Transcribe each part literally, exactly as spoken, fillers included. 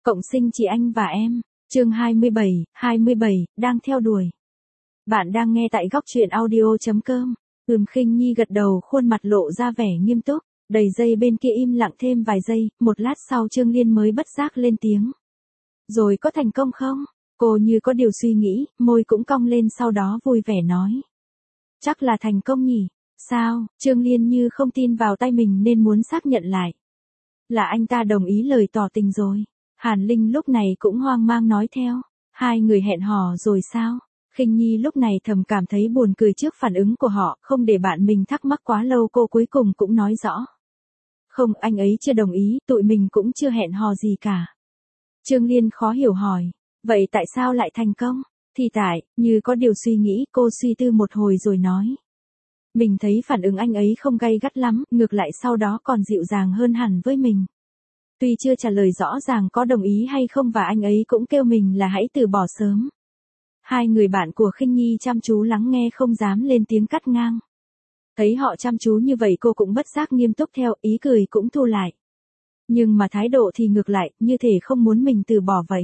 Cộng sinh chị anh và em. Chương hai mươi bảy, hai mươi bảy, đang theo đuổi. Bạn đang nghe tại góc truyện audio chấm com. Ừm Khinh Nhi gật đầu, khuôn mặt lộ ra vẻ nghiêm túc, đầy giây bên kia im lặng thêm vài giây, một lát sau Trương Liên mới bất giác lên tiếng. Rồi có thành công không? Cô như có điều suy nghĩ, môi cũng cong lên sau đó vui vẻ nói. Chắc là thành công nhỉ? Sao? Trương Liên như không tin vào tay mình nên muốn xác nhận lại. Là anh ta đồng ý lời tỏ tình rồi. Hàn Linh lúc này cũng hoang mang nói theo. Hai người hẹn hò rồi sao? Khinh Nhi lúc này thầm cảm thấy buồn cười trước phản ứng của họ, không để bạn mình thắc mắc quá lâu cô cuối cùng cũng nói rõ. Không, anh ấy chưa đồng ý, tụi mình cũng chưa hẹn hò gì cả. Trương Liên khó hiểu hỏi. Vậy tại sao lại thành công? Thì tại, như có điều suy nghĩ, cô suy tư một hồi rồi nói. Mình thấy phản ứng anh ấy không gay gắt lắm, ngược lại sau đó còn dịu dàng hơn hẳn với mình. Tuy chưa trả lời rõ ràng có đồng ý hay không và anh ấy cũng kêu mình là hãy từ bỏ sớm. Hai người bạn của Khinh Nhi chăm chú lắng nghe không dám lên tiếng cắt ngang. Thấy họ chăm chú như vậy cô cũng bất giác nghiêm túc theo, ý cười cũng thu lại. Nhưng mà thái độ thì ngược lại, như thể không muốn mình từ bỏ vậy.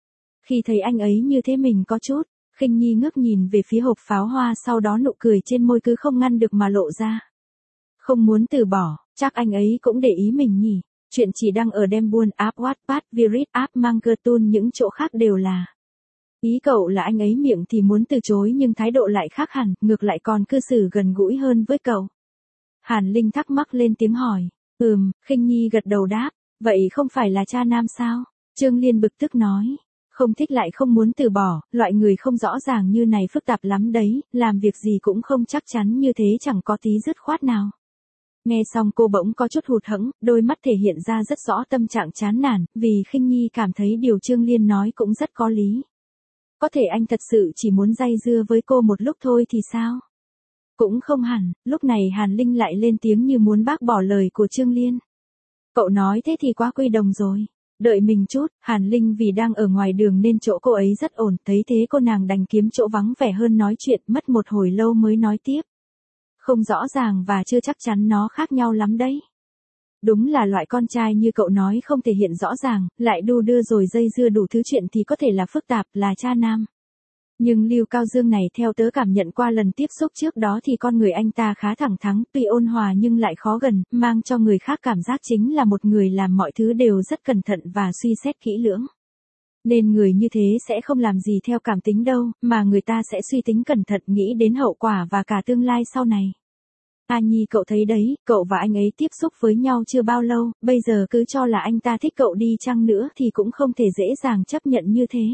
Khi thấy anh ấy như thế mình có chút, Khinh Nhi ngước nhìn về phía hộp pháo hoa, sau đó nụ cười trên môi cứ không ngăn được mà lộ ra. Không muốn từ bỏ, chắc anh ấy cũng để ý mình nhỉ. Chuyện chỉ đăng ở Dembuôn, app Wattpad, Virit, app Mangertun, những chỗ khác đều là. Ý cậu là anh ấy miệng thì muốn từ chối nhưng thái độ lại khác hẳn, ngược lại còn cư xử gần gũi hơn với cậu. Hàn Linh thắc mắc lên tiếng hỏi. Ừm, Khinh Nhi gật đầu đáp. Vậy không phải là cha nam sao? Trương Liên bực tức nói. Không thích lại không muốn từ bỏ, loại người không rõ ràng như này phức tạp lắm đấy, làm việc gì cũng không chắc chắn như thế chẳng có tí dứt khoát nào. Nghe xong cô bỗng có chút hụt hẫng, đôi mắt thể hiện ra rất rõ tâm trạng chán nản, vì Khinh Nhi cảm thấy điều Trương Liên nói cũng rất có lý. Có thể anh thật sự chỉ muốn day dưa với cô một lúc thôi thì sao? Cũng không hẳn, lúc này Hàn Linh lại lên tiếng như muốn bác bỏ lời của Trương Liên. Cậu nói thế thì quá quy đồng rồi. Đợi mình chút, Hàn Linh vì đang ở ngoài đường nên chỗ cô ấy rất ổn, thấy thế cô nàng đành kiếm chỗ vắng vẻ hơn nói chuyện, mất một hồi lâu mới nói tiếp. Không rõ ràng và chưa chắc chắn nó khác nhau lắm đấy. Đúng là loại con trai như cậu nói không thể hiện rõ ràng, lại đu đưa rồi dây dưa đủ thứ chuyện thì có thể là phức tạp, là cha nam. Nhưng Lưu Cao Dương này theo tớ cảm nhận qua lần tiếp xúc trước đó thì con người anh ta khá thẳng thắn, tuy ôn hòa nhưng lại khó gần, mang cho người khác cảm giác chính là một người làm mọi thứ đều rất cẩn thận và suy xét kỹ lưỡng. Nên người như thế sẽ không làm gì theo cảm tính đâu, mà người ta sẽ suy tính cẩn thận, nghĩ đến hậu quả và cả tương lai sau này. A Nhi cậu thấy đấy, cậu và anh ấy tiếp xúc với nhau chưa bao lâu, bây giờ cứ cho là anh ta thích cậu đi chăng nữa thì cũng không thể dễ dàng chấp nhận như thế.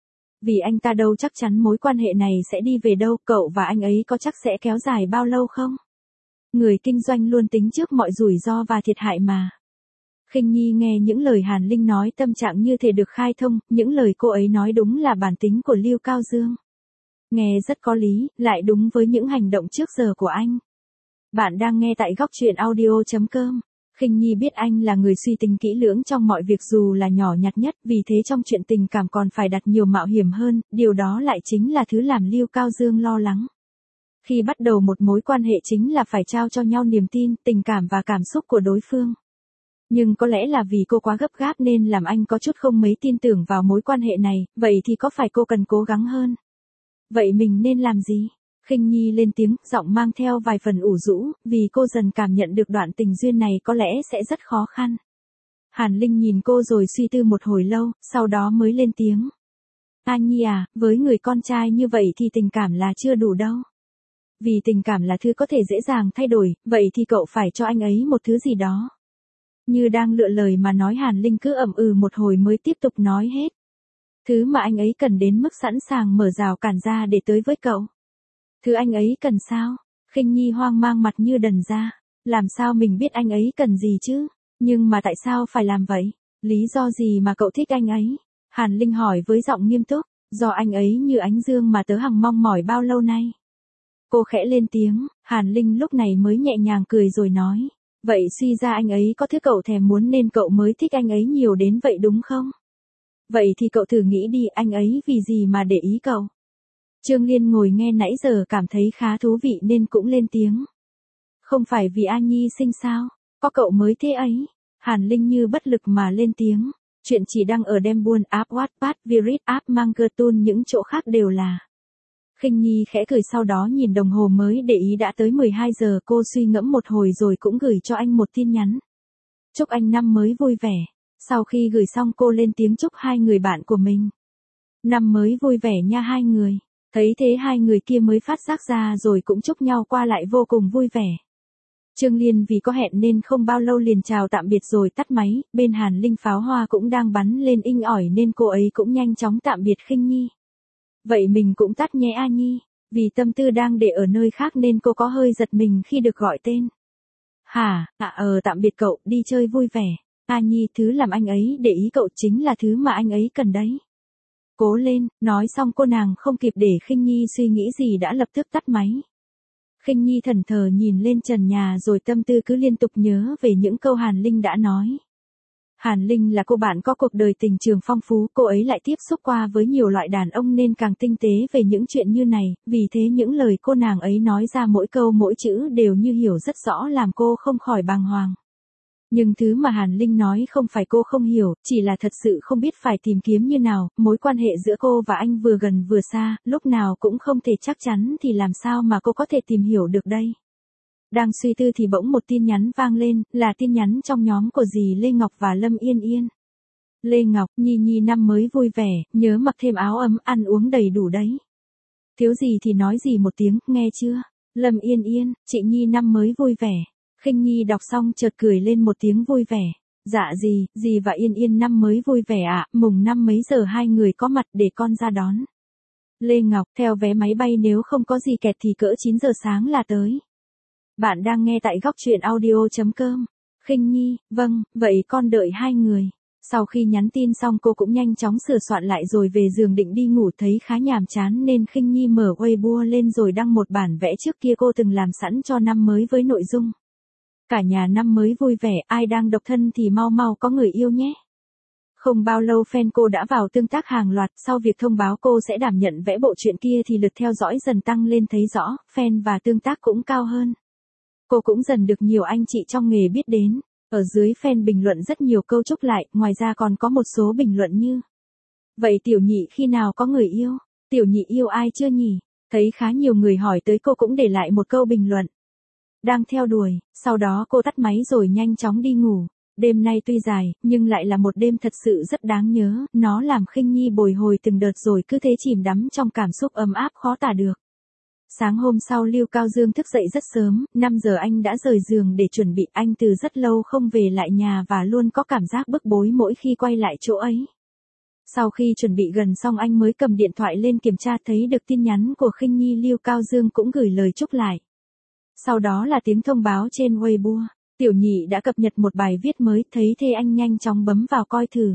Vì anh ta đâu chắc chắn mối quan hệ này sẽ đi về đâu, cậu và anh ấy có chắc sẽ kéo dài bao lâu không? Người kinh doanh luôn tính trước mọi rủi ro và thiệt hại mà. Khinh Nhi nghe những lời Hàn Linh nói tâm trạng như thể được khai thông, những lời cô ấy nói đúng là bản tính của Lưu Cao Dương. Nghe rất có lý, lại đúng với những hành động trước giờ của anh. Bạn đang nghe tại góc truyện audio chấm com. Khinh Nhi biết anh là người suy tính kỹ lưỡng trong mọi việc dù là nhỏ nhặt nhất, vì thế trong chuyện tình cảm còn phải đặt nhiều mạo hiểm hơn, điều đó lại chính là thứ làm Lưu Cao Dương lo lắng. Khi bắt đầu một mối quan hệ chính là phải trao cho nhau niềm tin, tình cảm và cảm xúc của đối phương. Nhưng có lẽ là vì cô quá gấp gáp nên làm anh có chút không mấy tin tưởng vào mối quan hệ này, vậy thì có phải cô cần cố gắng hơn? Vậy mình nên làm gì? Khinh Nhi lên tiếng, giọng mang theo vài phần ủ rũ, vì cô dần cảm nhận được đoạn tình duyên này có lẽ sẽ rất khó khăn. Hàn Linh nhìn cô rồi suy tư một hồi lâu, sau đó mới lên tiếng. A Nhi à, với người con trai như vậy thì tình cảm là chưa đủ đâu. Vì tình cảm là thứ có thể dễ dàng thay đổi, vậy thì cậu phải cho anh ấy một thứ gì đó. Như đang lựa lời mà nói, Hàn Linh cứ ậm ừ một hồi mới tiếp tục nói hết. Thứ mà anh ấy cần đến mức sẵn sàng mở rào cản ra để tới với cậu. Thứ anh ấy cần sao? Khinh Nhi hoang mang mặt như đần ra. Làm sao mình biết anh ấy cần gì chứ? Nhưng mà tại sao phải làm vậy? Lý do gì mà cậu thích anh ấy? Hàn Linh hỏi với giọng nghiêm túc. Do anh ấy như ánh dương mà tớ hằng mong mỏi bao lâu nay. Cô khẽ lên tiếng, Hàn Linh lúc này mới nhẹ nhàng cười rồi nói. Vậy suy ra anh ấy có thứ cậu thèm muốn nên cậu mới thích anh ấy nhiều đến vậy đúng không? Vậy thì cậu thử nghĩ đi, anh ấy vì gì mà để ý cậu? Trương Liên ngồi nghe nãy giờ cảm thấy khá thú vị nên cũng lên tiếng. Không phải vì A Nhi xinh sao? Có cậu mới thế ấy. Hàn Linh như bất lực mà lên tiếng. Chuyện chỉ đăng ở Dembuôn app Wattpad, Virit app Mangertun những chỗ khác đều là. Khinh Nhi khẽ cười sau đó nhìn đồng hồ mới để ý đã tới mười hai giờ, cô suy ngẫm một hồi rồi cũng gửi cho anh một tin nhắn. Chúc anh năm mới vui vẻ. Sau khi gửi xong cô lên tiếng chúc hai người bạn của mình. Năm mới vui vẻ nha hai người. Thấy thế hai người kia mới phát giác ra rồi cũng chúc nhau qua lại vô cùng vui vẻ. Trương Liên vì có hẹn nên không bao lâu liền chào tạm biệt rồi tắt máy, bên Hàn Linh pháo hoa cũng đang bắn lên inh ỏi nên cô ấy cũng nhanh chóng tạm biệt Khinh Nhi. Vậy mình cũng tắt nhé A Nhi, vì tâm tư đang để ở nơi khác nên cô có hơi giật mình khi được gọi tên. Hả, à ờ tạm biệt cậu, đi chơi vui vẻ. A Nhi, thứ làm anh ấy để ý cậu chính là thứ mà anh ấy cần đấy. Cố lên, nói xong cô nàng không kịp để Khinh Nhi suy nghĩ gì đã lập tức tắt máy. Khinh Nhi thẫn thờ nhìn lên trần nhà rồi tâm tư cứ liên tục nhớ về những câu Hàn Linh đã nói. Hàn Linh là cô bạn có cuộc đời tình trường phong phú, cô ấy lại tiếp xúc qua với nhiều loại đàn ông nên càng tinh tế về những chuyện như này, vì thế những lời cô nàng ấy nói ra mỗi câu mỗi chữ đều như hiểu rất rõ làm cô không khỏi bàng hoàng. Nhưng thứ mà Hàn Linh nói không phải cô không hiểu, chỉ là thật sự không biết phải tìm kiếm như nào, mối quan hệ giữa cô và anh vừa gần vừa xa, lúc nào cũng không thể chắc chắn thì làm sao mà cô có thể tìm hiểu được đây. Đang suy tư thì bỗng một tin nhắn vang lên, là tin nhắn trong nhóm của dì Lê Ngọc và Lâm Yên Yên. Lê Ngọc, Nhi Nhi năm mới vui vẻ, nhớ mặc thêm áo ấm, ăn uống đầy đủ đấy. Thiếu gì thì nói gì một tiếng, nghe chưa? Lâm Yên Yên, chị Nhi năm mới vui vẻ. Khinh Nhi đọc xong chợt cười lên một tiếng vui vẻ. Dạ dì, dì và Yên Yên năm mới vui vẻ ạ, à, mùng năm mấy giờ hai người có mặt để con ra đón. Lê Ngọc, theo vé máy bay nếu không có gì kẹt thì cỡ chín giờ sáng là tới. Bạn đang nghe tại góc truyện audio chấm com. Khinh Nhi, vâng, vậy con đợi hai người. Sau khi nhắn tin xong cô cũng nhanh chóng sửa soạn lại rồi về giường định đi ngủ, thấy khá nhàm chán nên Khinh Nhi mở Weibo lên rồi đăng một bản vẽ trước kia cô từng làm sẵn cho năm mới với nội dung. Cả nhà năm mới vui vẻ, ai đang độc thân thì mau mau có người yêu nhé. Không bao lâu fan cô đã vào tương tác hàng loạt, sau việc thông báo cô sẽ đảm nhận vẽ bộ truyện kia thì lượt theo dõi dần tăng lên thấy rõ, fan và tương tác cũng cao hơn. Cô cũng dần được nhiều anh chị trong nghề biết đến. Ở dưới fan bình luận rất nhiều câu chúc lại, ngoài ra còn có một số bình luận như: vậy tiểu nhị khi nào có người yêu? Tiểu nhị yêu ai chưa nhỉ? Thấy khá nhiều người hỏi tới cô cũng để lại một câu bình luận. Đang theo đuổi, sau đó cô tắt máy rồi nhanh chóng đi ngủ. Đêm nay tuy dài, nhưng lại là một đêm thật sự rất đáng nhớ, nó làm Khinh Nhi bồi hồi từng đợt rồi cứ thế chìm đắm trong cảm xúc ấm áp khó tả được. Sáng hôm sau Lưu Cao Dương thức dậy rất sớm, năm giờ anh đã rời giường để chuẩn bị, anh từ rất lâu không về lại nhà và luôn có cảm giác bức bối mỗi khi quay lại chỗ ấy. Sau khi chuẩn bị gần xong anh mới cầm điện thoại lên kiểm tra thấy được tin nhắn của Khinh Nhi, Lưu Cao Dương cũng gửi lời chúc lại. Sau đó là tiếng thông báo trên Weibo, tiểu nhị đã cập nhật một bài viết mới, thấy thế anh nhanh chóng bấm vào coi thử.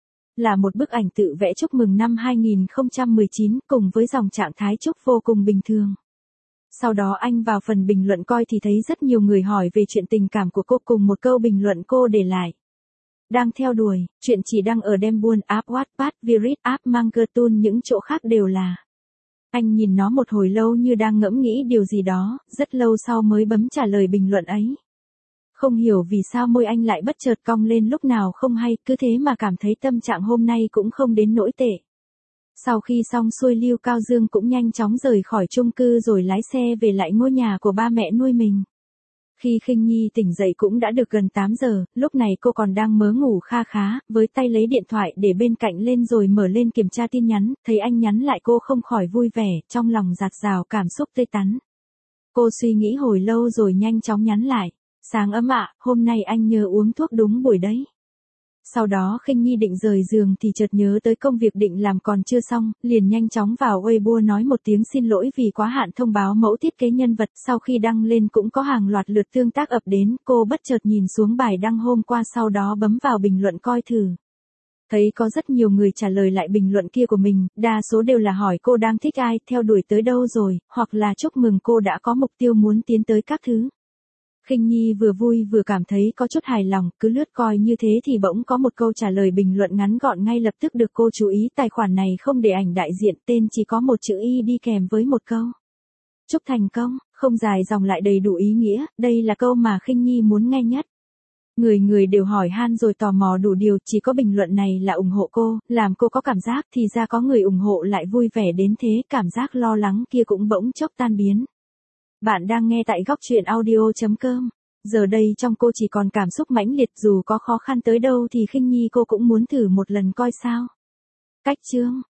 Là một bức ảnh tự vẽ chúc mừng năm hai không một chín cùng với dòng trạng thái chúc vô cùng bình thường. Sau đó anh vào phần bình luận coi thì thấy rất nhiều người hỏi về chuyện tình cảm của cô, cùng một câu bình luận cô để lại. Đang theo đuổi, chuyện chỉ đăng ở Dembuôn app Wattpad, Virit app Mangertun những chỗ khác đều là. Anh nhìn nó một hồi lâu như đang ngẫm nghĩ điều gì đó, rất lâu sau mới bấm trả lời bình luận ấy. Không hiểu vì sao môi anh lại bất chợt cong lên lúc nào không hay, cứ thế mà cảm thấy tâm trạng hôm nay cũng không đến nỗi tệ. Sau khi xong xuôi Lưu Cao Dương cũng nhanh chóng rời khỏi chung cư rồi lái xe về lại ngôi nhà của ba mẹ nuôi mình. Khi Khinh Nhi tỉnh dậy cũng đã được gần tám giờ, lúc này cô còn đang mớ ngủ kha khá, với tay lấy điện thoại để bên cạnh lên rồi mở lên kiểm tra tin nhắn, thấy anh nhắn lại cô không khỏi vui vẻ, trong lòng dạt dào cảm xúc tươi tắn. Cô suy nghĩ hồi lâu rồi nhanh chóng nhắn lại. Sáng ấm ạ, hôm nay anh nhớ uống thuốc đúng buổi đấy. Sau đó Khinh Nhi định rời giường thì chợt nhớ tới công việc định làm còn chưa xong, liền nhanh chóng vào Weibo nói một tiếng xin lỗi vì quá hạn thông báo mẫu thiết kế nhân vật. Sau khi đăng lên cũng có hàng loạt lượt tương tác ập đến, cô bất chợt nhìn xuống bài đăng hôm qua sau đó bấm vào bình luận coi thử. Thấy có rất nhiều người trả lời lại bình luận kia của mình, đa số đều là hỏi cô đang thích ai, theo đuổi tới đâu rồi, hoặc là chúc mừng cô đã có mục tiêu muốn tiến tới các thứ. Khinh Nhi vừa vui vừa cảm thấy có chút hài lòng, cứ lướt coi như thế thì bỗng có một câu trả lời bình luận ngắn gọn ngay lập tức được cô chú ý, tài khoản này không để ảnh đại diện, tên chỉ có một chữ y đi kèm với một câu. Chúc thành công, không dài dòng lại đầy đủ ý nghĩa, đây là câu mà Khinh Nhi muốn nghe nhất. Người người đều hỏi han rồi tò mò đủ điều, chỉ có bình luận này là ủng hộ cô, làm cô có cảm giác thì ra có người ủng hộ lại vui vẻ đến thế, cảm giác lo lắng kia cũng bỗng chốc tan biến. Bạn đang nghe tại góc truyện audio.com. Giờ đây trong cô chỉ còn cảm xúc mãnh liệt, dù có khó khăn tới đâu thì Khinh Nhi cô cũng muốn thử một lần coi sao. Cách chương